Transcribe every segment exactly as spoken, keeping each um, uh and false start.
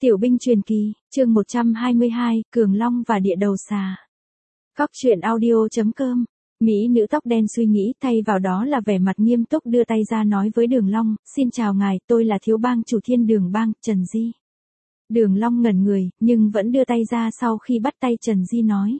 Tiểu binh truyền kỳ, chương một trăm hai mươi hai, Cường Long và địa đầu xà. Cóc truyện audio.com. Mỹ nữ tóc đen suy nghĩ, thay vào đó là vẻ mặt nghiêm túc đưa tay ra nói với Đường Long, xin chào ngài, tôi là thiếu bang chủ Thiên Đường bang, Trần Di. Đường Long ngẩn người, nhưng vẫn đưa tay ra sau khi bắt tay Trần Di nói.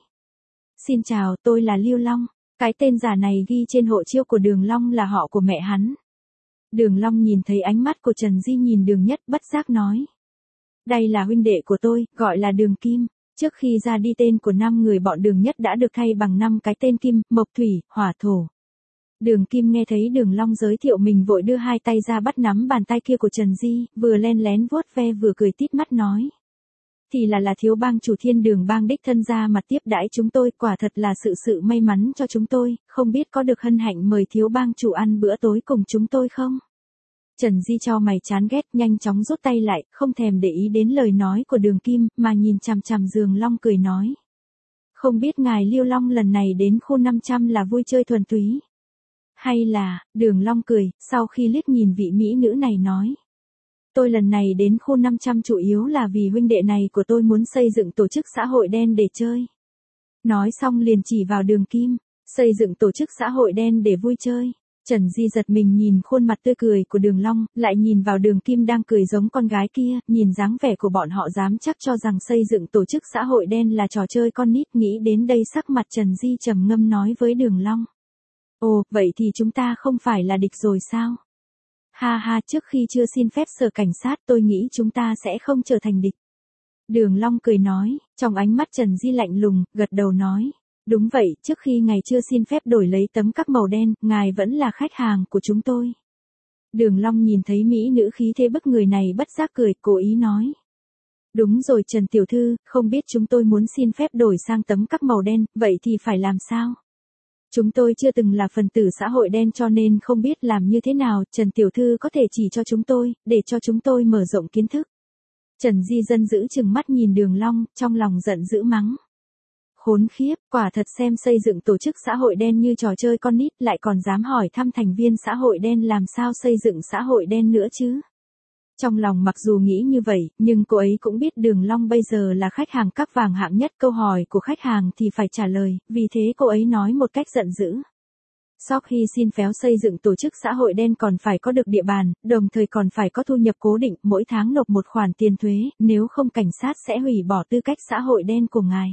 Xin chào, tôi là Lưu Long. Cái tên giả này ghi trên hộ chiếu của Đường Long là họ của mẹ hắn. Đường Long nhìn thấy ánh mắt của Trần Di nhìn Đường Nhất bất giác nói. Đây là huynh đệ của tôi, gọi là Đường Kim. Trước khi ra đi tên của năm người bọn Đường Nhất đã được thay bằng năm cái tên Kim, Mộc Thủy, Hỏa Thổ. Đường Kim nghe thấy Đường Long giới thiệu mình vội đưa hai tay ra bắt nắm bàn tay kia của Trần Di, vừa len lén vuốt ve vừa cười tít mắt nói. Thì là là thiếu bang chủ Thiên Đường bang đích thân ra mặt tiếp đãi chúng tôi, quả thật là sự sự may mắn cho chúng tôi, không biết có được hân hạnh mời thiếu bang chủ ăn bữa tối cùng chúng tôi không? Trần Di cho mày chán ghét, nhanh chóng rút tay lại, không thèm để ý đến lời nói của Đường Kim, mà nhìn chằm chằm Đường Long cười nói. Không biết ngài Lưu Long lần này đến khu năm trăm là vui chơi thuần túy. Hay là, Đường Long cười, sau khi liếc nhìn vị mỹ nữ này nói. Tôi lần này đến khu năm trăm chủ yếu là vì huynh đệ này của tôi muốn xây dựng tổ chức xã hội đen để chơi. Nói xong liền chỉ vào Đường Kim, xây dựng tổ chức xã hội đen để vui chơi. Trần Di giật mình nhìn khuôn mặt tươi cười của Đường Long, lại nhìn vào Đường Kim đang cười giống con gái kia, nhìn dáng vẻ của bọn họ dám chắc cho rằng xây dựng tổ chức xã hội đen là trò chơi con nít, nghĩ đến đây sắc mặt Trần Di trầm ngâm nói với Đường Long. Ồ, vậy thì chúng ta không phải là địch rồi sao? Ha ha, trước khi chưa xin phép sở cảnh sát tôi nghĩ chúng ta sẽ không trở thành địch. Đường Long cười nói, trong ánh mắt Trần Di lạnh lùng, gật đầu nói. Đúng vậy, trước khi ngài chưa xin phép đổi lấy tấm cắp màu đen, ngài vẫn là khách hàng của chúng tôi. Đường Long nhìn thấy mỹ nữ khí thế bức người này bất giác cười, cố ý nói. Đúng rồi Trần Tiểu Thư, không biết chúng tôi muốn xin phép đổi sang tấm cắp màu đen, vậy thì phải làm sao? Chúng tôi chưa từng là phần tử xã hội đen cho nên không biết làm như thế nào, Trần Tiểu Thư có thể chỉ cho chúng tôi, để cho chúng tôi mở rộng kiến thức. Trần Di dân giữ chừng mắt nhìn Đường Long, trong lòng giận dữ mắng. Khốn khiếp, quả thật xem xây dựng tổ chức xã hội đen như trò chơi con nít, lại còn dám hỏi thăm thành viên xã hội đen làm sao xây dựng xã hội đen nữa chứ. Trong lòng mặc dù nghĩ như vậy, nhưng cô ấy cũng biết Đường Long bây giờ là khách hàng cắp vàng hạng nhất, câu hỏi của khách hàng thì phải trả lời, vì thế cô ấy nói một cách giận dữ. Sau khi xin phép xây dựng tổ chức xã hội đen còn phải có được địa bàn, đồng thời còn phải có thu nhập cố định, mỗi tháng nộp một khoản tiền thuế, nếu không cảnh sát sẽ hủy bỏ tư cách xã hội đen của ngài.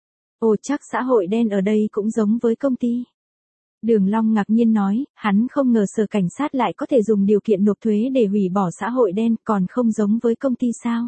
Ồ, chắc xã hội đen ở đây cũng giống với công ty. Đường Long ngạc nhiên nói, hắn không ngờ sở cảnh sát lại có thể dùng điều kiện nộp thuế để hủy bỏ xã hội đen, còn không giống với công ty sao?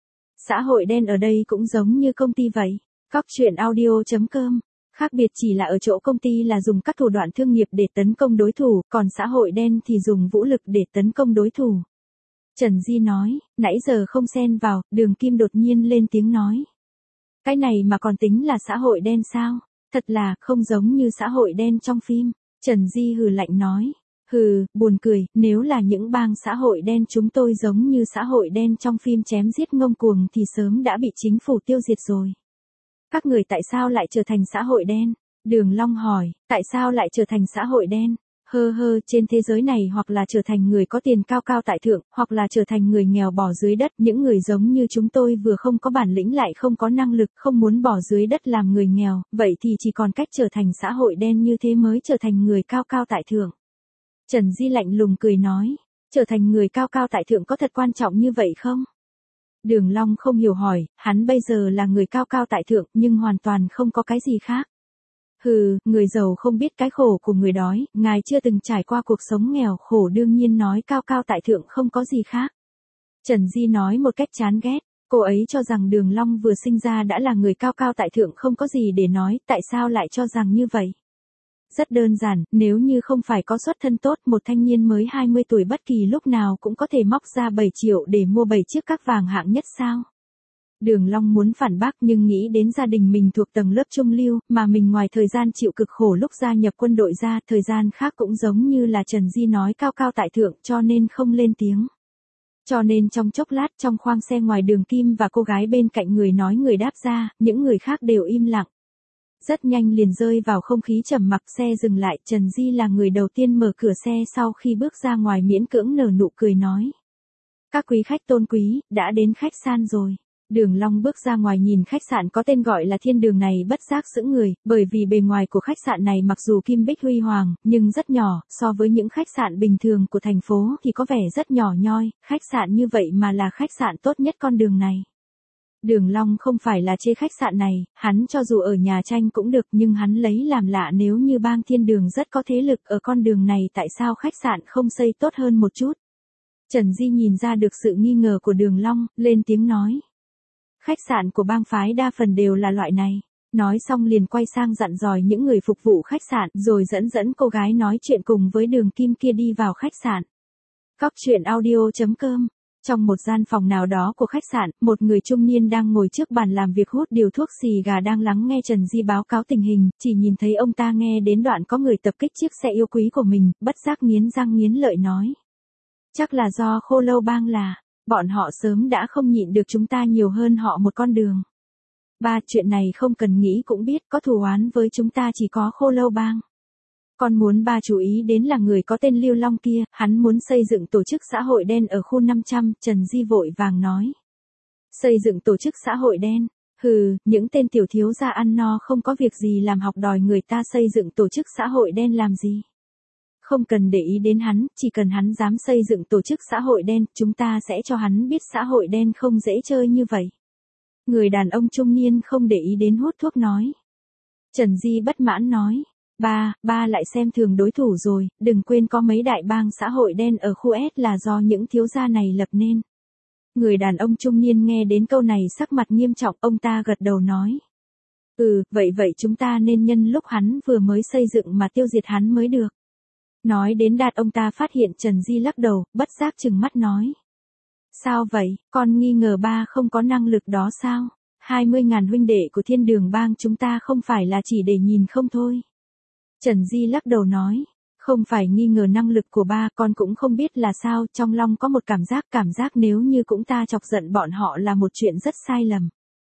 Xã hội đen ở đây cũng giống như công ty vậy. Cóc truyện audio.com. Khác biệt chỉ là ở chỗ công ty là dùng các thủ đoạn thương nghiệp để tấn công đối thủ, còn xã hội đen thì dùng vũ lực để tấn công đối thủ. Trần Di nói, nãy giờ không xen vào, Đường Kim đột nhiên lên tiếng nói. Cái này mà còn tính là xã hội đen sao? Thật là không giống như xã hội đen trong phim. Trần Di hừ lạnh nói. Hừ, buồn cười, nếu là những bang xã hội đen chúng tôi giống như xã hội đen trong phim chém giết ngông cuồng thì sớm đã bị chính phủ tiêu diệt rồi. Các người tại sao lại trở thành xã hội đen? Đường Long hỏi, tại sao lại trở thành xã hội đen? Hơ hơ, trên thế giới này hoặc là trở thành người có tiền cao cao tại thượng, hoặc là trở thành người nghèo bỏ dưới đất. Những người giống như chúng tôi vừa không có bản lĩnh lại không có năng lực, không muốn bỏ dưới đất làm người nghèo, vậy thì chỉ còn cách trở thành xã hội đen như thế mới trở thành người cao cao tại thượng. Trần Di lạnh lùng cười nói, trở thành người cao cao tại thượng có thật quan trọng như vậy không? Đường Long không hiểu hỏi, hắn bây giờ là người cao cao tại thượng nhưng hoàn toàn không có cái gì khác. Hừ, người giàu không biết cái khổ của người đói, ngài chưa từng trải qua cuộc sống nghèo khổ đương nhiên nói cao cao tại thượng không có gì khác. Trần Di nói một cách chán ghét, cô ấy cho rằng Đường Long vừa sinh ra đã là người cao cao tại thượng không có gì để nói, tại sao lại cho rằng như vậy? Rất đơn giản, nếu như không phải có xuất thân tốt, một thanh niên mới hai mươi tuổi bất kỳ lúc nào cũng có thể móc ra bảy triệu để mua bảy chiếc các vàng hạng nhất sao? Đường Long muốn phản bác nhưng nghĩ đến gia đình mình thuộc tầng lớp trung lưu, mà mình ngoài thời gian chịu cực khổ lúc gia nhập quân đội ra, thời gian khác cũng giống như là Trần Di nói cao cao tại thượng cho nên không lên tiếng. Cho nên trong chốc lát trong khoang xe ngoài Đường Kim và cô gái bên cạnh người nói người đáp ra, những người khác đều im lặng. Rất nhanh liền rơi vào không khí trầm mặc, xe dừng lại, Trần Di là người đầu tiên mở cửa xe sau khi bước ra ngoài miễn cưỡng nở nụ cười nói. Các quý khách tôn quý, đã đến khách sạn rồi. Đường Long bước ra ngoài nhìn khách sạn có tên gọi là Thiên Đường này bất giác sững người, bởi vì bề ngoài của khách sạn này mặc dù kim bích huy hoàng, nhưng rất nhỏ, so với những khách sạn bình thường của thành phố thì có vẻ rất nhỏ nhoi, khách sạn như vậy mà là khách sạn tốt nhất con đường này. Đường Long không phải là chê khách sạn này, hắn cho dù ở nhà tranh cũng được nhưng hắn lấy làm lạ nếu như bang Thiên Đường rất có thế lực ở con đường này tại sao khách sạn không xây tốt hơn một chút. Trần Di nhìn ra được sự nghi ngờ của Đường Long, lên tiếng nói. Khách sạn của bang phái đa phần đều là loại này. Nói xong liền quay sang dặn dò những người phục vụ khách sạn rồi dẫn dẫn cô gái nói chuyện cùng với Đường Kim kia đi vào khách sạn. Cóc truyện audio chấm com. Trong một gian phòng nào đó của khách sạn, một người trung niên đang ngồi trước bàn làm việc hút điều thuốc xì gà đang lắng nghe Trần Di báo cáo tình hình, chỉ nhìn thấy ông ta nghe đến đoạn có người tập kích chiếc xe yêu quý của mình, bất giác nghiến răng nghiến lợi nói. Chắc là do Khô Lâu Bang là, bọn họ sớm đã không nhịn được chúng ta nhiều hơn họ một con đường. Ba, chuyện này không cần nghĩ cũng biết có thù oán với chúng ta chỉ có Khô Lâu Bang. Con muốn ba chú ý đến là người có tên Lưu Long kia, hắn muốn xây dựng tổ chức xã hội đen ở khu năm trăm, Trần Di vội vàng nói. Xây dựng tổ chức xã hội đen, hừ, những tên tiểu thiếu gia ăn no không có việc gì làm học đòi người ta xây dựng tổ chức xã hội đen làm gì. Không cần để ý đến hắn, chỉ cần hắn dám xây dựng tổ chức xã hội đen, chúng ta sẽ cho hắn biết xã hội đen không dễ chơi như vậy. Người đàn ông trung niên không để ý đến hút thuốc nói. Trần Di bất mãn nói. Ba, ba lại xem thường đối thủ rồi, đừng quên có mấy đại bang xã hội đen ở khu S là do những thiếu gia này lập nên. Người đàn ông trung niên nghe đến câu này sắc mặt nghiêm trọng, ông ta gật đầu nói. Ừ, vậy vậy chúng ta nên nhân lúc hắn vừa mới xây dựng mà tiêu diệt hắn mới được. Nói đến đạt ông ta phát hiện Trần Di lắc đầu, bất giác trừng mắt nói. Sao vậy, con nghi ngờ ba không có năng lực đó sao? hai mươi ngàn huynh đệ của Thiên Đường bang chúng ta không phải là chỉ để nhìn không thôi. Trần Di lắc đầu nói, không phải nghi ngờ năng lực của ba, con cũng không biết là sao, trong lòng có một cảm giác, cảm giác nếu như cũng ta chọc giận bọn họ là một chuyện rất sai lầm.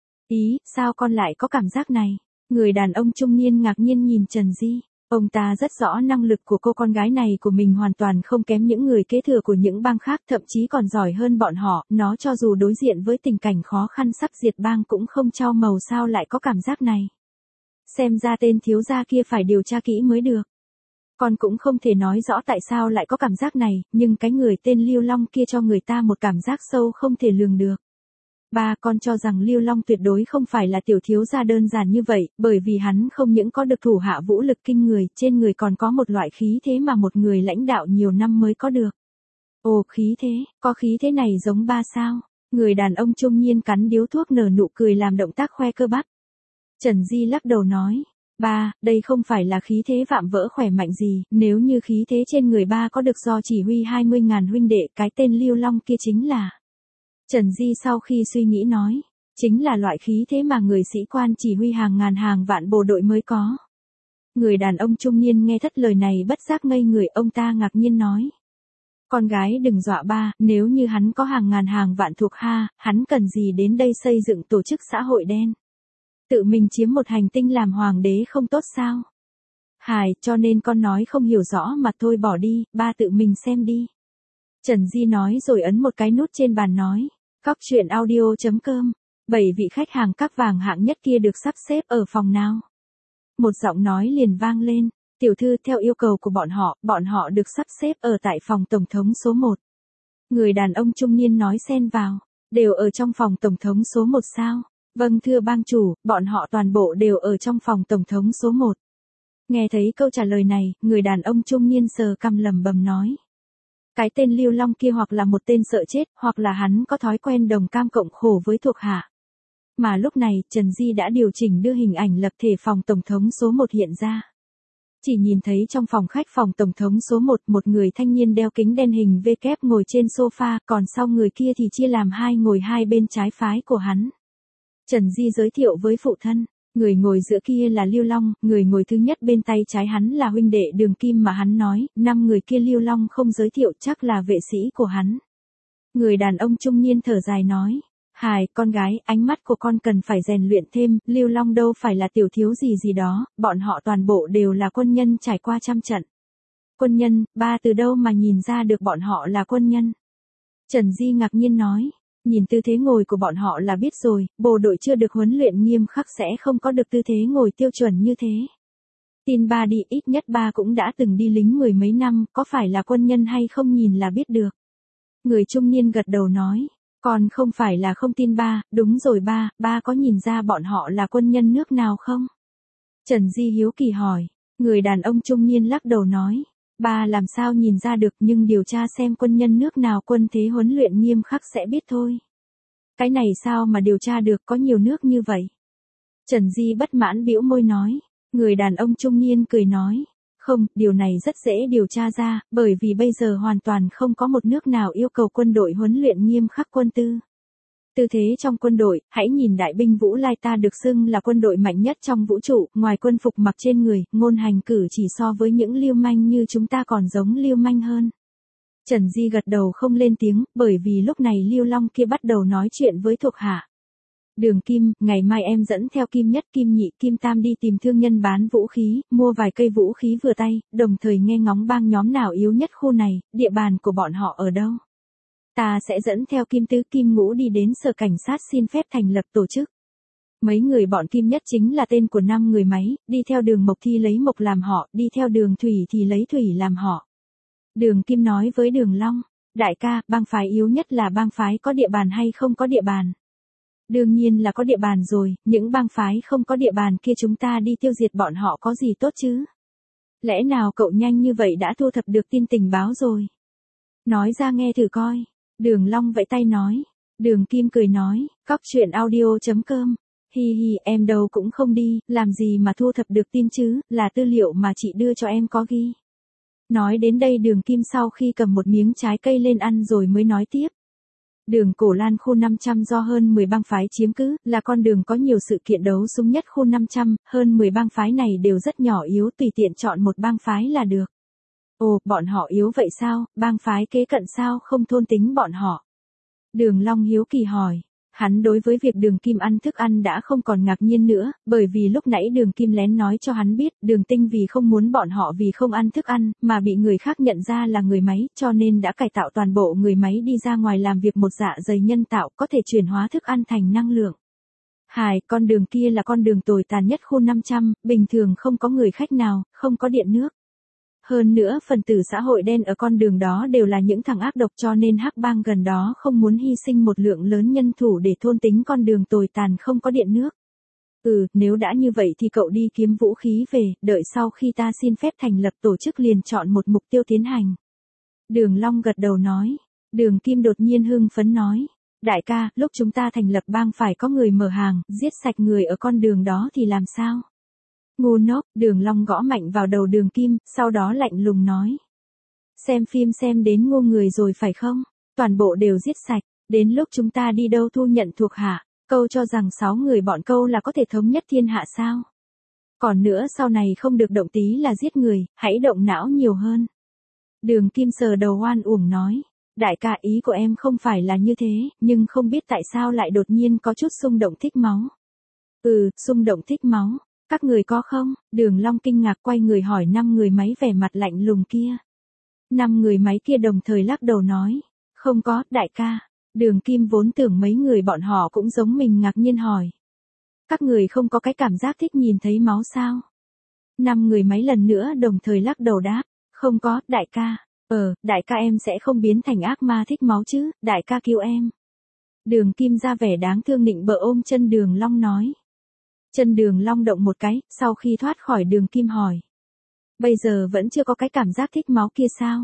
Ý, sao con lại có cảm giác này? Người đàn ông trung niên ngạc nhiên nhìn Trần Di, ông ta rất rõ năng lực của cô con gái này của mình hoàn toàn không kém những người kế thừa của những bang khác, thậm chí còn giỏi hơn bọn họ, nó cho dù đối diện với tình cảnh khó khăn sắp diệt bang cũng không trao màu sao lại có cảm giác này. Xem ra tên thiếu gia kia phải điều tra kỹ mới được. Con cũng không thể nói rõ tại sao lại có cảm giác này, nhưng cái người tên Lưu Long kia cho người ta một cảm giác sâu không thể lường được. Ba, con cho rằng Lưu Long tuyệt đối không phải là tiểu thiếu gia đơn giản như vậy, bởi vì hắn không những có được thủ hạ vũ lực kinh người, trên người còn có một loại khí thế mà một người lãnh đạo nhiều năm mới có được. Ồ, khí thế, có khí thế này giống ba sao? Người đàn ông trung niên cắn điếu thuốc nở nụ cười làm động tác khoe cơ bắp. Trần Di lắc đầu nói, ba, đây không phải là khí thế vạm vỡ khỏe mạnh gì, nếu như khí thế trên người ba có được do chỉ huy hai mươi ngàn huynh đệ, cái tên Lưu Long kia chính là. Trần Di sau khi suy nghĩ nói, chính là loại khí thế mà người sĩ quan chỉ huy hàng ngàn hàng vạn bộ đội mới có. Người đàn ông trung niên nghe thất lời này bất giác ngây người, ông ta ngạc nhiên nói. Con gái đừng dọa ba, nếu như hắn có hàng ngàn hàng vạn thuộc hạ, hắn cần gì đến đây xây dựng tổ chức xã hội đen. Tự mình chiếm một hành tinh làm hoàng đế không tốt sao? Hài, cho nên con nói không hiểu rõ mà thôi bỏ đi, ba tự mình xem đi. Trần Di nói rồi ấn một cái nút trên bàn nói. Cóc truyện audio chấm com. Bảy vị khách hàng cáp vàng hạng nhất kia được sắp xếp ở phòng nào? Một giọng nói liền vang lên. Tiểu thư, theo yêu cầu của bọn họ, bọn họ được sắp xếp ở tại phòng tổng thống số một. Người đàn ông trung niên nói xen vào. Đều ở trong phòng tổng thống số một sao? Vâng thưa bang chủ, bọn họ toàn bộ đều ở trong phòng tổng thống số một. Nghe thấy câu trả lời này, người đàn ông trung niên sờ cằm lẩm bẩm nói. Cái tên Lưu Long kia hoặc là một tên sợ chết, hoặc là hắn có thói quen đồng cam cộng khổ với thuộc hạ. Mà lúc này, Trần Di đã điều chỉnh đưa hình ảnh lập thể phòng tổng thống số một hiện ra. Chỉ nhìn thấy trong phòng khách phòng tổng thống số một, một người thanh niên đeo kính đen hình V kép ngồi trên sofa, còn sau người kia thì chia làm hai ngồi hai bên trái phái của hắn. Trần Di giới thiệu với phụ thân, người ngồi giữa kia là Lưu Long, người ngồi thứ nhất bên tay trái hắn là huynh đệ Đường Kim mà hắn nói, năm người kia Lưu Long không giới thiệu chắc là vệ sĩ của hắn. Người đàn ông trung niên thở dài nói, hài, con gái, ánh mắt của con cần phải rèn luyện thêm, Lưu Long đâu phải là tiểu thiếu gì gì đó, bọn họ toàn bộ đều là quân nhân trải qua trăm trận. Quân nhân, ba từ đâu mà nhìn ra được bọn họ là quân nhân? Trần Di ngạc nhiên nói, nhìn tư thế ngồi của bọn họ là biết rồi, bộ đội chưa được huấn luyện nghiêm khắc sẽ không có được tư thế ngồi tiêu chuẩn như thế. Tin ba đi, ít nhất ba cũng đã từng đi lính mười mấy năm, có phải là quân nhân hay không nhìn là biết được. Người trung niên gật đầu nói, còn không phải là không tin ba, đúng rồi ba, ba có nhìn ra bọn họ là quân nhân nước nào không? Trần Di hiếu kỳ hỏi, người đàn ông trung niên lắc đầu nói, ba làm sao nhìn ra được nhưng điều tra xem quân nhân nước nào quân thế huấn luyện nghiêm khắc sẽ biết thôi. Cái này sao mà điều tra được, có nhiều nước như vậy? Trần Di bất mãn bĩu môi nói, người đàn ông trung niên cười nói, không, điều này rất dễ điều tra ra, bởi vì bây giờ hoàn toàn không có một nước nào yêu cầu quân đội huấn luyện nghiêm khắc quân tư. Tư thế trong quân đội, hãy nhìn đại binh Vũ Lai ta được xưng là quân đội mạnh nhất trong vũ trụ, ngoài quân phục mặc trên người, ngôn hành cử chỉ so với những liêu manh như chúng ta còn giống liêu manh hơn. Trần Di gật đầu không lên tiếng, bởi vì lúc này Liêu Long kia bắt đầu nói chuyện với thuộc hạ. Đường Kim, ngày mai em dẫn theo Kim Nhất, Kim Nhị, Kim Tam đi tìm thương nhân bán vũ khí, mua vài cây vũ khí vừa tay, đồng thời nghe ngóng bang nhóm nào yếu nhất khu này, địa bàn của bọn họ ở đâu. Ta sẽ dẫn theo Kim Tứ, Kim Ngũ đi đến sở cảnh sát xin phép thành lập tổ chức. Mấy người bọn Kim Nhất chính là tên của năm người máy, đi theo đường Mộc thì lấy Mộc làm họ, đi theo đường Thủy thì lấy Thủy làm họ. Đường Kim nói với đường Long, đại ca, bang phái yếu nhất là bang phái có địa bàn hay không có địa bàn. Đương nhiên là có địa bàn rồi, những bang phái không có địa bàn kia chúng ta đi tiêu diệt bọn họ có gì tốt chứ? Lẽ nào cậu nhanh như vậy đã thu thập được tin tình báo rồi? Nói ra nghe thử coi. Đường Long vẫy tay nói. Đường Kim cười nói, cóc truyện audio chấm com. Hi hi, em đâu cũng không đi, làm gì mà thu thập được tin chứ, là tư liệu mà chị đưa cho em có ghi. Nói đến đây Đường Kim sau khi cầm một miếng trái cây lên ăn rồi mới nói tiếp. Đường Cổ Lan khu năm trăm do hơn mười bang phái chiếm cứ, là con đường có nhiều sự kiện đấu súng nhất khu năm trăm, hơn mười bang phái này đều rất nhỏ yếu, tùy tiện chọn một bang phái là được. Ồ, bọn họ yếu vậy sao, bang phái kế cận sao không thôn tính bọn họ? Đường Long hiếu kỳ hỏi. Hắn đối với việc Đường Kim ăn thức ăn đã không còn ngạc nhiên nữa, bởi vì lúc nãy Đường Kim lén nói cho hắn biết, Đường Tinh vì không muốn bọn họ vì không ăn thức ăn, mà bị người khác nhận ra là người máy, cho nên đã cải tạo toàn bộ người máy đi ra ngoài làm việc một dạ dày nhân tạo, có thể chuyển hóa thức ăn thành năng lượng. Hài, con đường kia là con đường tồi tàn nhất khu năm trăm, bình thường không có người khách nào, không có điện nước. Hơn nữa phần tử xã hội đen ở con đường đó đều là những thằng ác độc cho nên hắc bang gần đó không muốn hy sinh một lượng lớn nhân thủ để thôn tính con đường tồi tàn không có điện nước. Ừ, nếu đã như vậy thì cậu đi kiếm vũ khí về, đợi sau khi ta xin phép thành lập tổ chức liền chọn một mục tiêu tiến hành. Đường Long gật đầu nói. Đường Kim đột nhiên hưng phấn nói. Đại ca, lúc chúng ta thành lập bang phải có người mở hàng, giết sạch người ở con đường đó thì làm sao? Ngu ngốc, Đường Long gõ mạnh vào đầu Đường Kim, sau đó lạnh lùng nói. Xem phim xem đến ngu người rồi phải không? Toàn bộ đều giết sạch, đến lúc chúng ta đi đâu thu nhận thuộc hạ, câu cho rằng sáu người bọn câu là có thể thống nhất thiên hạ sao? Còn nữa sau này không được động tí là giết người, hãy động não nhiều hơn. Đường Kim sờ đầu oan uổng nói. Đại ca, ý của em không phải là như thế, nhưng không biết tại sao lại đột nhiên có chút xung động thích máu. Ừ, xung động thích máu. Các người có không? Đường Long kinh ngạc quay người hỏi năm người máy vẻ mặt lạnh lùng kia. Năm người máy kia đồng thời lắc đầu nói. Không có, đại ca. Đường Kim vốn tưởng mấy người bọn họ cũng giống mình ngạc nhiên hỏi. Các người không có cái cảm giác thích nhìn thấy máu sao? Năm người máy lần nữa đồng thời lắc đầu đáp. Không có, đại ca. Ờ, đại ca em sẽ không biến thành ác ma thích máu chứ, đại ca cứu em. Đường Kim ra vẻ đáng thương nịnh bợ ôm chân Đường Long nói. Chân Đường Long động một cái, sau khi thoát khỏi Đường Kim hỏi. Bây giờ vẫn chưa có cái cảm giác thích máu kia sao?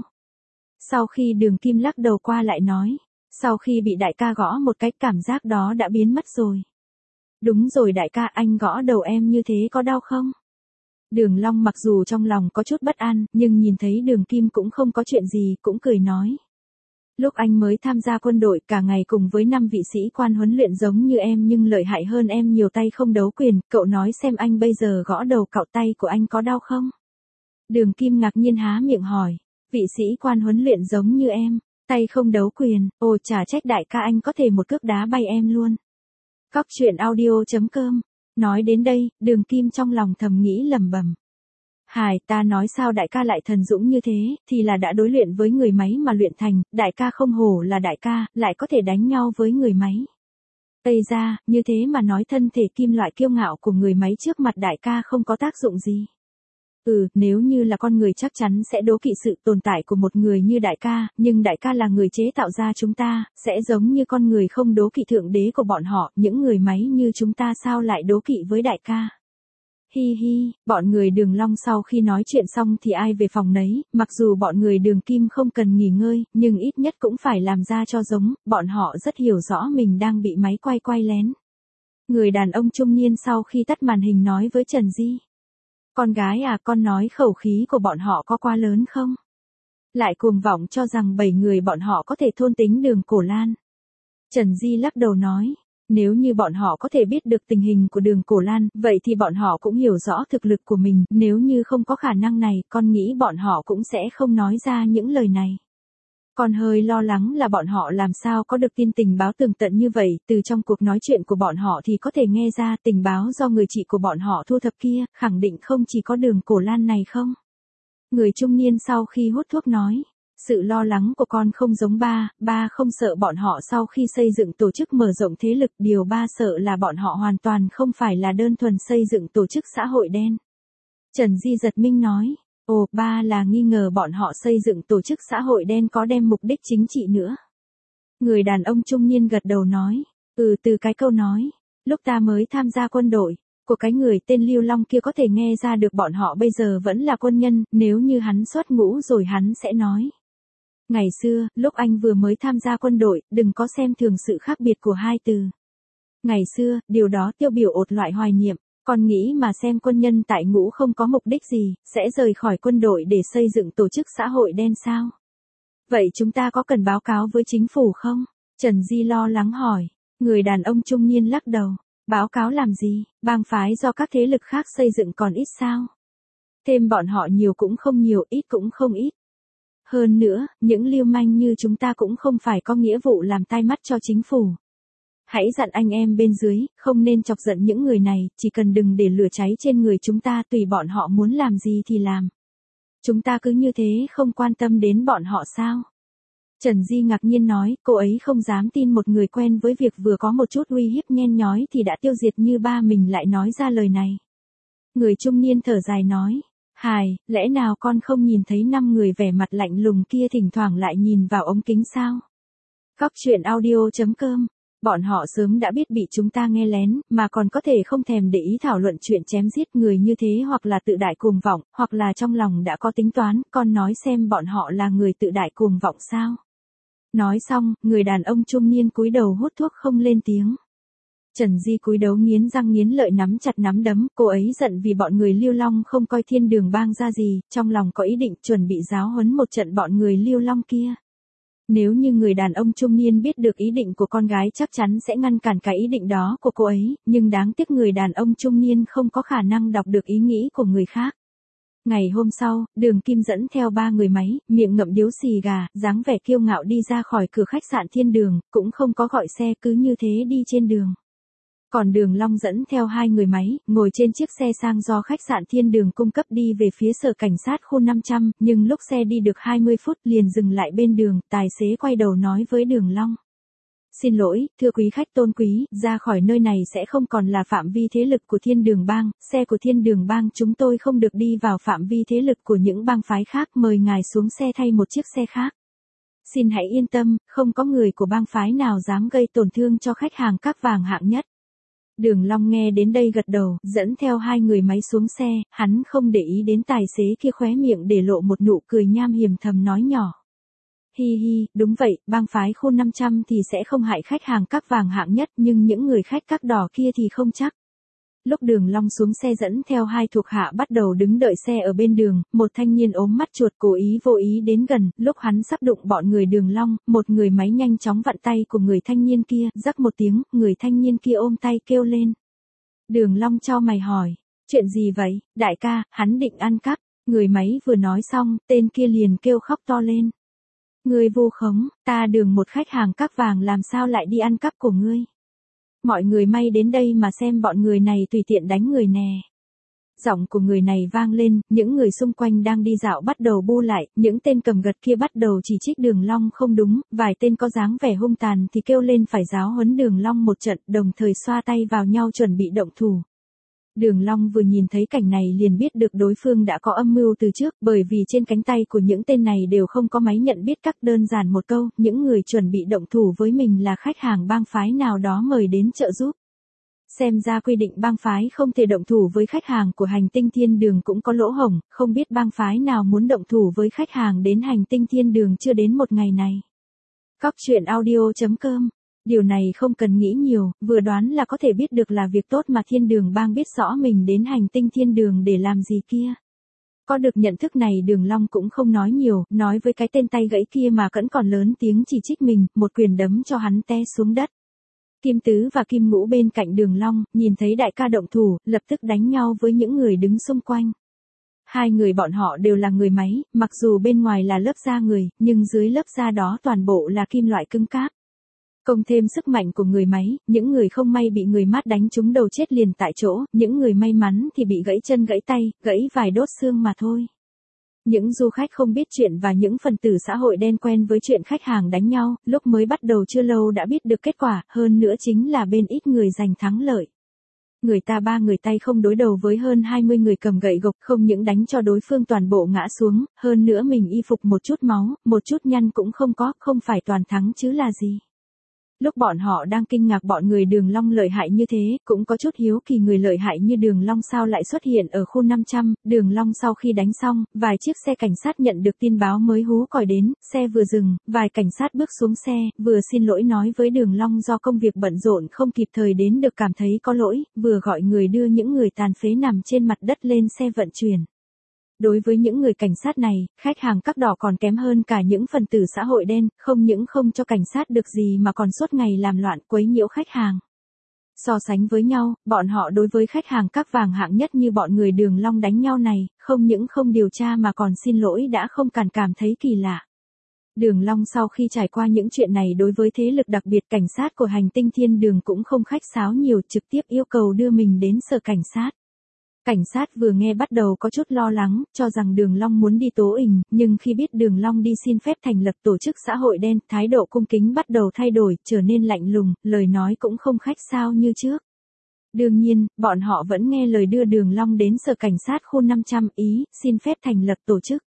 Sau khi Đường Kim lắc đầu qua lại nói. Sau khi bị đại ca gõ một cái cảm giác đó đã biến mất rồi. Đúng rồi đại ca, anh gõ đầu em như thế có đau không? Đường Long mặc dù trong lòng có chút bất an, nhưng nhìn thấy Đường Kim cũng không có chuyện gì, cũng cười nói. Lúc anh mới tham gia quân đội cả ngày cùng với năm vị sĩ quan huấn luyện giống như em nhưng lợi hại hơn em nhiều tay không đấu quyền, cậu nói xem anh bây giờ gõ đầu cậu tay của anh có đau không? Đường Kim ngạc nhiên há miệng hỏi, vị sĩ quan huấn luyện giống như em, tay không đấu quyền, ồ chả trách đại ca anh có thể một cước đá bay em luôn. Cóc truyện audio chấm com. Nói đến đây, Đường Kim trong lòng thầm nghĩ lẩm bẩm. Hài, ta nói sao đại ca lại thần dũng như thế, thì là đã đối luyện với người máy mà luyện thành, đại ca không hổ là đại ca, lại có thể đánh nhau với người máy. Tây ra, như thế mà nói thân thể kim loại kiêu ngạo của người máy trước mặt đại ca không có tác dụng gì. Ừ, nếu như là con người chắc chắn sẽ đố kỵ sự tồn tại của một người như đại ca, nhưng đại ca là người chế tạo ra chúng ta, sẽ giống như con người không đố kỵ thượng đế của bọn họ, những người máy như chúng ta sao lại đố kỵ với đại ca. Hi hi, bọn người Đường Long sau khi nói chuyện xong thì ai về phòng nấy, mặc dù bọn người Đường Kim không cần nghỉ ngơi, nhưng ít nhất cũng phải làm ra cho giống, bọn họ rất hiểu rõ mình đang bị máy quay quay lén. Người đàn ông trung niên sau khi tắt màn hình nói với Trần Di. Con gái à, con nói khẩu khí của bọn họ có quá lớn không? Lại cuồng vọng cho rằng bảy người bọn họ có thể thôn tính Đường Cổ Lan. Trần Di lắc đầu nói. Nếu như bọn họ có thể biết được tình hình của Đường Cổ Lan, vậy thì bọn họ cũng hiểu rõ thực lực của mình, nếu như không có khả năng này, con nghĩ bọn họ cũng sẽ không nói ra những lời này. Còn hơi lo lắng là bọn họ làm sao có được tin tình báo tường tận như vậy, từ trong cuộc nói chuyện của bọn họ thì có thể nghe ra tình báo do người chị của bọn họ thu thập kia, khẳng định không chỉ có Đường Cổ Lan này không. Người trung niên sau khi hút thuốc nói. Sự lo lắng của con không giống ba, ba không sợ bọn họ sau khi xây dựng tổ chức mở rộng thế lực, điều ba sợ là bọn họ hoàn toàn không phải là đơn thuần xây dựng tổ chức xã hội đen. Trần Di giật mình nói, ồ, ba là nghi ngờ bọn họ xây dựng tổ chức xã hội đen có đem mục đích chính trị nữa. Người đàn ông trung niên gật đầu nói, ừ, từ cái câu nói, lúc ta mới tham gia quân đội, của cái người tên Lưu Long kia có thể nghe ra được bọn họ bây giờ vẫn là quân nhân, nếu như hắn xuất ngũ rồi hắn sẽ nói. Ngày xưa, lúc anh vừa mới tham gia quân đội, đừng có xem thường sự khác biệt của hai từ. Ngày xưa, điều đó tiêu biểu một loại hoài niệm, còn nghĩ mà xem quân nhân tại ngũ không có mục đích gì, sẽ rời khỏi quân đội để xây dựng tổ chức xã hội đen sao? Vậy chúng ta có cần báo cáo với chính phủ không? Trần Di lo lắng hỏi. Người đàn ông trung niên lắc đầu. Báo cáo làm gì, bang phái do các thế lực khác xây dựng còn ít sao? Thêm bọn họ nhiều cũng không nhiều, ít cũng không ít. Hơn nữa, những lưu manh như chúng ta cũng không phải có nghĩa vụ làm tai mắt cho chính phủ. Hãy dặn anh em bên dưới, không nên chọc giận những người này, chỉ cần đừng để lửa cháy trên người chúng ta, tùy bọn họ muốn làm gì thì làm. Chúng ta cứ như thế không quan tâm đến bọn họ sao? Trần Di ngạc nhiên nói, cô ấy không dám tin một người quen với việc vừa có một chút uy hiếp nhen nhói thì đã tiêu diệt như ba mình lại nói ra lời này. Người trung niên thở dài nói. Hài, lẽ nào con không nhìn thấy năm người vẻ mặt lạnh lùng kia thỉnh thoảng lại nhìn vào ống kính sao? Góc truyện audio chấm com. Bọn họ sớm đã biết bị chúng ta nghe lén, mà còn có thể không thèm để ý thảo luận chuyện chém giết người như thế, hoặc là tự đại cuồng vọng, hoặc là trong lòng đã có tính toán, con nói xem bọn họ là người tự đại cuồng vọng sao? Nói xong, người đàn ông trung niên cúi đầu hút thuốc không lên tiếng. Trần Di cúi đầu nghiến răng nghiến lợi nắm chặt nắm đấm, cô ấy giận vì bọn người Lưu Long không coi Thiên Đường Bang ra gì, trong lòng có ý định chuẩn bị giáo huấn một trận bọn người Lưu Long kia. Nếu như người đàn ông trung niên biết được ý định của con gái chắc chắn sẽ ngăn cản cái ý định đó của cô ấy, nhưng đáng tiếc người đàn ông trung niên không có khả năng đọc được ý nghĩ của người khác. Ngày hôm sau, Đường Kim dẫn theo ba người máy, miệng ngậm điếu xì gà, dáng vẻ kiêu ngạo đi ra khỏi cửa khách sạn Thiên Đường, cũng không có gọi xe, cứ như thế đi trên đường. Còn Đường Long dẫn theo hai người máy, ngồi trên chiếc xe sang do khách sạn Thiên Đường cung cấp đi về phía sở cảnh sát khu năm trăm, nhưng lúc xe đi được hai mươi phút liền dừng lại bên đường, tài xế quay đầu nói với Đường Long. Xin lỗi, thưa quý khách tôn quý, ra khỏi nơi này sẽ không còn là phạm vi thế lực của Thiên Đường Bang, xe của Thiên Đường Bang chúng tôi không được đi vào phạm vi thế lực của những bang phái khác, mời ngài xuống xe thay một chiếc xe khác. Xin hãy yên tâm, không có người của bang phái nào dám gây tổn thương cho khách hàng các vàng hạng nhất. Đường Long nghe đến đây gật đầu, dẫn theo hai người máy xuống xe, hắn không để ý đến tài xế kia khóe miệng để lộ một nụ cười nham hiểm thầm nói nhỏ. Hi hi, đúng vậy, bang phái khu năm trăm thì sẽ không hại khách hàng các vàng hạng nhất, nhưng những người khách các đỏ kia thì không chắc. Lúc Đường Long xuống xe dẫn theo hai thuộc hạ bắt đầu đứng đợi xe ở bên đường, một thanh niên ốm mắt chuột cố ý vô ý đến gần, lúc hắn sắp đụng bọn người Đường Long, một người máy nhanh chóng vặn tay của người thanh niên kia, rắc một tiếng, người thanh niên kia ôm tay kêu lên. Đường Long chau mày hỏi, chuyện gì vậy, đại ca, hắn định ăn cắp, người máy vừa nói xong, tên kia liền kêu khóc to lên. Ngươi vu khống, ta Đường một khách hàng các vàng làm sao lại đi ăn cắp của ngươi. Mọi người may đến đây mà xem bọn người này tùy tiện đánh người nè. Giọng của người này vang lên, những người xung quanh đang đi dạo bắt đầu bu lại, những tên cầm gật kia bắt đầu chỉ trích Đường Long không đúng, vài tên có dáng vẻ hung tàn thì kêu lên phải giáo huấn Đường Long một trận, đồng thời xoa tay vào nhau chuẩn bị động thủ. Đường Long vừa nhìn thấy cảnh này liền biết được đối phương đã có âm mưu từ trước, bởi vì trên cánh tay của những tên này đều không có máy nhận biết các, đơn giản một câu, những người chuẩn bị động thủ với mình là khách hàng bang phái nào đó mời đến trợ giúp. Xem ra quy định bang phái không thể động thủ với khách hàng của hành tinh thiên đường cũng có lỗ hổng, không biết bang phái nào muốn động thủ với khách hàng đến hành tinh thiên đường chưa đến một ngày này. Cóc truyện audio chấm com. Điều này không cần nghĩ nhiều, vừa đoán là có thể biết được là việc tốt mà thiên đường bang biết rõ mình đến hành tinh thiên đường để làm gì kia. Có được nhận thức này Đường Long cũng không nói nhiều, nói với cái tên tay gãy kia mà vẫn còn lớn tiếng chỉ trích mình, một quyền đấm cho hắn té xuống đất. Kim Tứ và Kim Ngũ bên cạnh Đường Long, nhìn thấy đại ca động thủ, lập tức đánh nhau với những người đứng xung quanh. Hai người bọn họ đều là người máy, mặc dù bên ngoài là lớp da người, nhưng dưới lớp da đó toàn bộ là kim loại cứng cáp. Cộng thêm sức mạnh của người máy, những người không may bị người mát đánh trúng đầu chết liền tại chỗ, những người may mắn thì bị gãy chân gãy tay, gãy vài đốt xương mà thôi. Những du khách không biết chuyện và những phần tử xã hội đen quen với chuyện khách hàng đánh nhau, lúc mới bắt đầu chưa lâu đã biết được kết quả, hơn nữa chính là bên ít người giành thắng lợi. Người ta ba người tay không đối đầu với hơn hai mươi người cầm gậy gộc, không những đánh cho đối phương toàn bộ ngã xuống, hơn nữa mình y phục một chút máu, một chút nhăn cũng không có, không phải toàn thắng chứ là gì. Lúc bọn họ đang kinh ngạc bọn người Đường Long lợi hại như thế, cũng có chút hiếu kỳ người lợi hại như Đường Long sao lại xuất hiện ở khu năm trăm, Đường Long sau khi đánh xong, vài chiếc xe cảnh sát nhận được tin báo mới hú còi đến, xe vừa dừng, vài cảnh sát bước xuống xe, vừa xin lỗi nói với Đường Long do công việc bận rộn không kịp thời đến được cảm thấy có lỗi, vừa gọi người đưa những người tàn phế nằm trên mặt đất lên xe vận chuyển. Đối với những người cảnh sát này, khách hàng các đỏ còn kém hơn cả những phần tử xã hội đen, không những không cho cảnh sát được gì mà còn suốt ngày làm loạn quấy nhiễu khách hàng. So sánh với nhau, bọn họ đối với khách hàng các vàng hạng nhất như bọn người Đường Long đánh nhau này, không những không điều tra mà còn xin lỗi đã không cản cảm thấy kỳ lạ. Đường Long sau khi trải qua những chuyện này đối với thế lực đặc biệt cảnh sát của hành tinh thiên đường cũng không khách sáo nhiều, trực tiếp yêu cầu đưa mình đến sở cảnh sát. Cảnh sát vừa nghe bắt đầu có chút lo lắng, cho rằng Đường Long muốn đi tố ình, nhưng khi biết Đường Long đi xin phép thành lập tổ chức xã hội đen, thái độ cung kính bắt đầu thay đổi, trở nên lạnh lùng, lời nói cũng không khách sáo như trước. Đương nhiên, bọn họ vẫn nghe lời đưa Đường Long đến sở cảnh sát khu năm trăm, ý, xin phép thành lập tổ chức.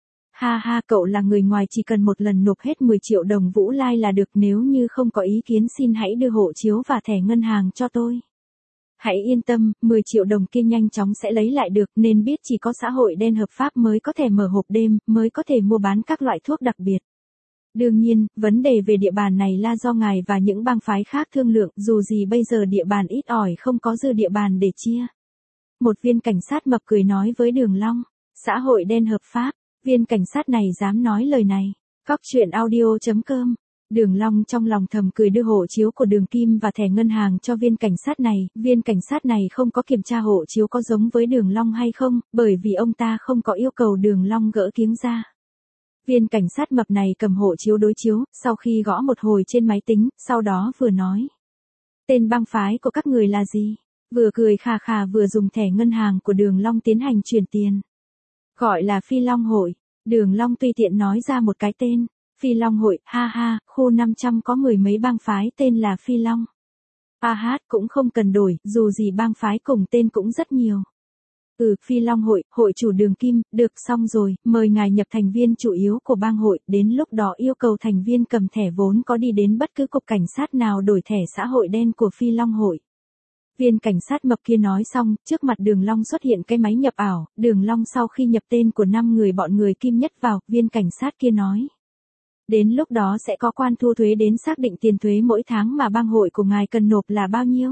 Ha ha, cậu là người ngoài chỉ cần một lần nộp hết mười triệu đồng Vũ Lai là được, nếu như không có ý kiến xin hãy đưa hộ chiếu và thẻ ngân hàng cho tôi. Hãy yên tâm, mười triệu đồng kia nhanh chóng sẽ lấy lại được, nên biết chỉ có xã hội đen hợp pháp mới có thể mở hộp đêm, mới có thể mua bán các loại thuốc đặc biệt. Đương nhiên, vấn đề về địa bàn này là do ngài và những bang phái khác thương lượng, dù gì bây giờ địa bàn ít ỏi không có dư địa bàn để chia. Một viên cảnh sát mập cười nói với Đường Long, xã hội đen hợp pháp, viên cảnh sát này dám nói lời này. Cóc truyện audio chấm com. Đường Long trong lòng thầm cười đưa hộ chiếu của Đường Kim và thẻ ngân hàng cho viên cảnh sát này, viên cảnh sát này không có kiểm tra hộ chiếu có giống với Đường Long hay không, bởi vì ông ta không có yêu cầu Đường Long gỡ kiếng ra. Viên cảnh sát mập này cầm hộ chiếu đối chiếu, sau khi gõ một hồi trên máy tính, sau đó vừa nói. Tên bang phái của các người là gì? Vừa cười khà khà vừa dùng thẻ ngân hàng của Đường Long tiến hành chuyển tiền. Gọi là Phi Long hội. Đường Long tùy tiện nói ra một cái tên. Phi Long hội, ha ha, khu năm trăm có mười mấy bang phái tên là Phi Long. A hát cũng không cần đổi, dù gì bang phái cùng tên cũng rất nhiều. Ừ, Phi Long hội, hội chủ Đường Kim, được xong rồi, mời ngài nhập thành viên chủ yếu của bang hội, đến lúc đó yêu cầu thành viên cầm thẻ vốn có đi đến bất cứ cục cảnh sát nào đổi thẻ xã hội đen của Phi Long hội. Viên cảnh sát mập kia nói xong, trước mặt Đường Long xuất hiện cái máy nhập ảo, Đường Long sau khi nhập tên của năm người bọn người Kim nhất vào, viên cảnh sát kia nói. Đến lúc đó sẽ có quan thu thuế đến xác định tiền thuế mỗi tháng mà bang hội của ngài cần nộp là bao nhiêu.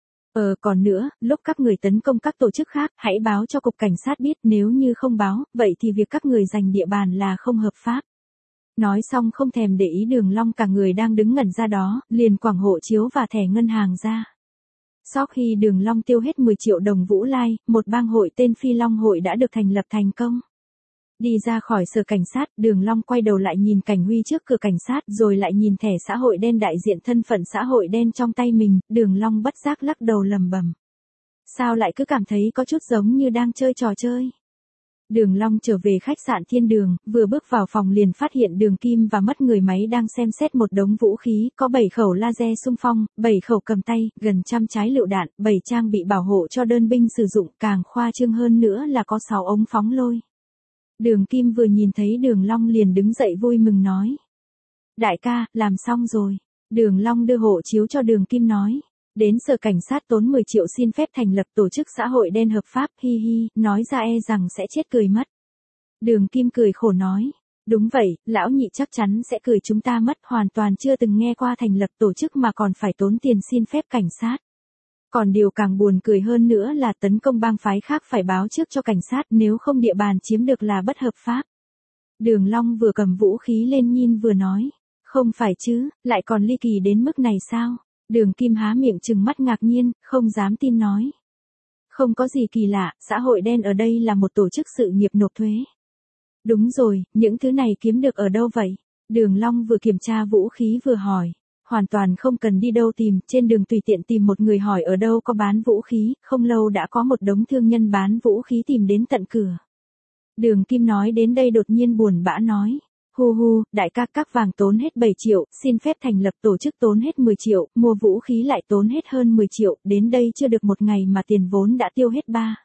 Ờ còn nữa, lúc các người tấn công các tổ chức khác, hãy báo cho cục cảnh sát biết, nếu như không báo, vậy thì việc các người giành địa bàn là không hợp pháp. Nói xong không thèm để ý Đường Long cả người đang đứng ngẩn ra đó, liền quẳng hộ chiếu và thẻ ngân hàng ra. Sau khi Đường Long tiêu hết mười triệu đồng Vũ Lai, một bang hội tên Phi Long hội đã được thành lập thành công. Đi ra khỏi sở cảnh sát, Đường Long quay đầu lại nhìn Cảnh Huy trước cửa cảnh sát rồi lại nhìn thẻ xã hội đen đại diện thân phận xã hội đen trong tay mình, Đường Long bất giác lắc đầu lầm bầm. Sao lại cứ cảm thấy có chút giống như đang chơi trò chơi? Đường Long trở về khách sạn Thiên Đường, vừa bước vào phòng liền phát hiện Đường Kim và mất người máy đang xem xét một đống vũ khí, có bảy khẩu laser xung phong, bảy khẩu cầm tay, gần trăm trái lựu đạn, bảy trang bị bảo hộ cho đơn binh sử dụng, càng khoa trương hơn nữa là có sáu ống phóng lôi. Đường Kim vừa nhìn thấy Đường Long liền đứng dậy vui mừng nói. Đại ca, làm xong rồi. Đường Long đưa hộ chiếu cho Đường Kim nói. Đến sở cảnh sát tốn mười triệu xin phép thành lập tổ chức xã hội đen hợp pháp, hi hi, nói ra e rằng sẽ chết cười mất. Đường Kim cười khổ nói. Đúng vậy, lão nhị chắc chắn sẽ cười chúng ta mất, hoàn toàn chưa từng nghe qua thành lập tổ chức mà còn phải tốn tiền xin phép cảnh sát. Còn điều càng buồn cười hơn nữa là tấn công bang phái khác phải báo trước cho cảnh sát, nếu không địa bàn chiếm được là bất hợp pháp. Đường Long vừa cầm vũ khí lên nhìn vừa nói. Không phải chứ, lại còn ly kỳ đến mức này sao? Đường Kim há miệng trừng mắt ngạc nhiên, không dám tin nói. Không có gì kỳ lạ, xã hội đen ở đây là một tổ chức sự nghiệp nộp thuế. Đúng rồi, những thứ này kiếm được ở đâu vậy? Đường Long vừa kiểm tra vũ khí vừa hỏi. Hoàn toàn không cần đi đâu tìm, trên đường tùy tiện tìm một người hỏi ở đâu có bán vũ khí, không lâu đã có một đống thương nhân bán vũ khí tìm đến tận cửa. Đường Kim nói đến đây đột nhiên buồn bã nói. Hu hu, đại ca các vàng tốn hết bảy triệu, xin phép thành lập tổ chức tốn hết mười triệu, mua vũ khí lại tốn hết hơn mười triệu, đến đây chưa được một ngày mà tiền vốn đã tiêu hết ba.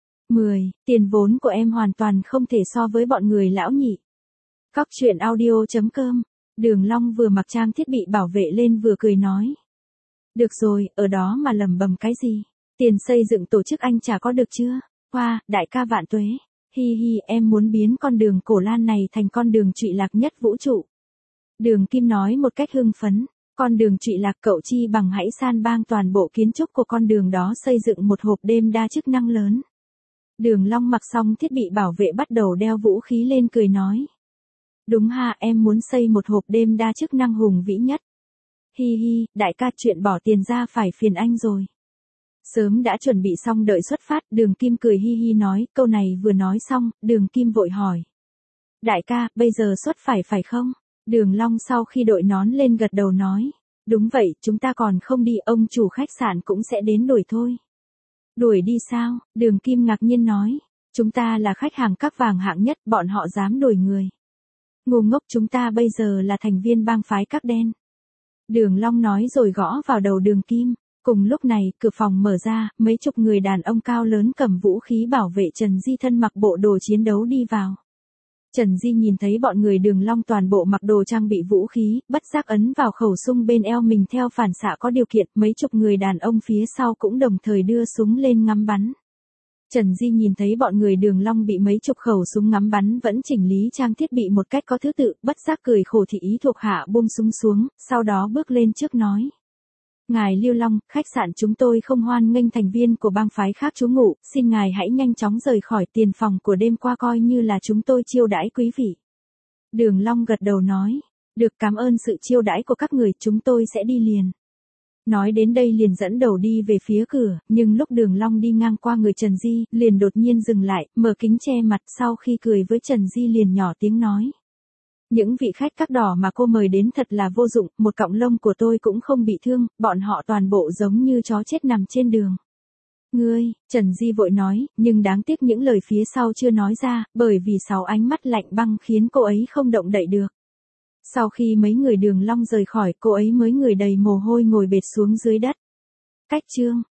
mười, tiền vốn của em hoàn toàn không thể so với bọn người lão nhị. Cóc truyện audio chấm com. Đường Long vừa mặc trang thiết bị bảo vệ lên vừa cười nói. Được rồi, ở đó mà lầm bầm cái gì? Tiền xây dựng tổ chức anh chả có được chưa? Hoa, wow, đại ca vạn tuế. Hi hi, em muốn biến con đường Cổ Lan này thành con đường trụy lạc nhất vũ trụ. Đường Kim nói một cách hưng phấn. Con đường trụy lạc cậu chi bằng hãy san bang toàn bộ kiến trúc của con đường đó xây dựng một hộp đêm đa chức năng lớn. Đường Long mặc xong thiết bị bảo vệ bắt đầu đeo vũ khí lên cười nói. Đúng ha, em muốn xây một hộp đêm đa chức năng hùng vĩ nhất. Hi hi, đại ca chuyện bỏ tiền ra phải phiền anh rồi. Sớm đã chuẩn bị xong đợi xuất phát, Đường Kim cười hi hi nói, câu này vừa nói xong, Đường Kim vội hỏi. Đại ca, bây giờ xuất phải phải không? Đường Long sau khi đội nón lên gật đầu nói. Đúng vậy, chúng ta còn không đi, ông chủ khách sạn cũng sẽ đến đuổi thôi. Đuổi đi sao? Đường Kim ngạc nhiên nói. Chúng ta là khách hàng các vàng hạng nhất, bọn họ dám đuổi người. Ngu ngốc, chúng ta bây giờ là thành viên bang phái các đen. Đường Long nói rồi gõ vào đầu Đường Kim. Cùng lúc này, cửa phòng mở ra, mấy chục người đàn ông cao lớn cầm vũ khí bảo vệ Trần Di thân mặc bộ đồ chiến đấu đi vào. Trần Di nhìn thấy bọn người Đường Long toàn bộ mặc đồ trang bị vũ khí, bất giác ấn vào khẩu súng bên eo mình theo phản xạ có điều kiện, mấy chục người đàn ông phía sau cũng đồng thời đưa súng lên ngắm bắn. Trần Di nhìn thấy bọn người Đường Long bị mấy chục khẩu súng ngắm bắn vẫn chỉnh lý trang thiết bị một cách có thứ tự, bất giác cười khổ thị ý thuộc hạ buông súng xuống, sau đó bước lên trước nói. Ngài Lưu Long, khách sạn chúng tôi không hoan nghênh thành viên của bang phái khác trú ngụ, xin ngài hãy nhanh chóng rời khỏi, tiền phòng của đêm qua coi như là chúng tôi chiêu đãi quý vị. Đường Long gật đầu nói, được, cảm ơn sự chiêu đãi của các người, chúng tôi sẽ đi liền. Nói đến đây liền dẫn đầu đi về phía cửa, nhưng lúc Đường Long đi ngang qua người Trần Di, liền đột nhiên dừng lại, mở kính che mặt, sau khi cười với Trần Di liền nhỏ tiếng nói. Những vị khách các đỏ mà cô mời đến thật là vô dụng, một cọng lông của tôi cũng không bị thương, bọn họ toàn bộ giống như chó chết nằm trên đường. Ngươi, Trần Di vội nói, nhưng đáng tiếc những lời phía sau chưa nói ra, bởi vì sáu ánh mắt lạnh băng khiến cô ấy không động đậy được. Sau khi mấy người Đường Long rời khỏi, cô ấy mới người đầy mồ hôi ngồi bệt xuống dưới đất. Cách chương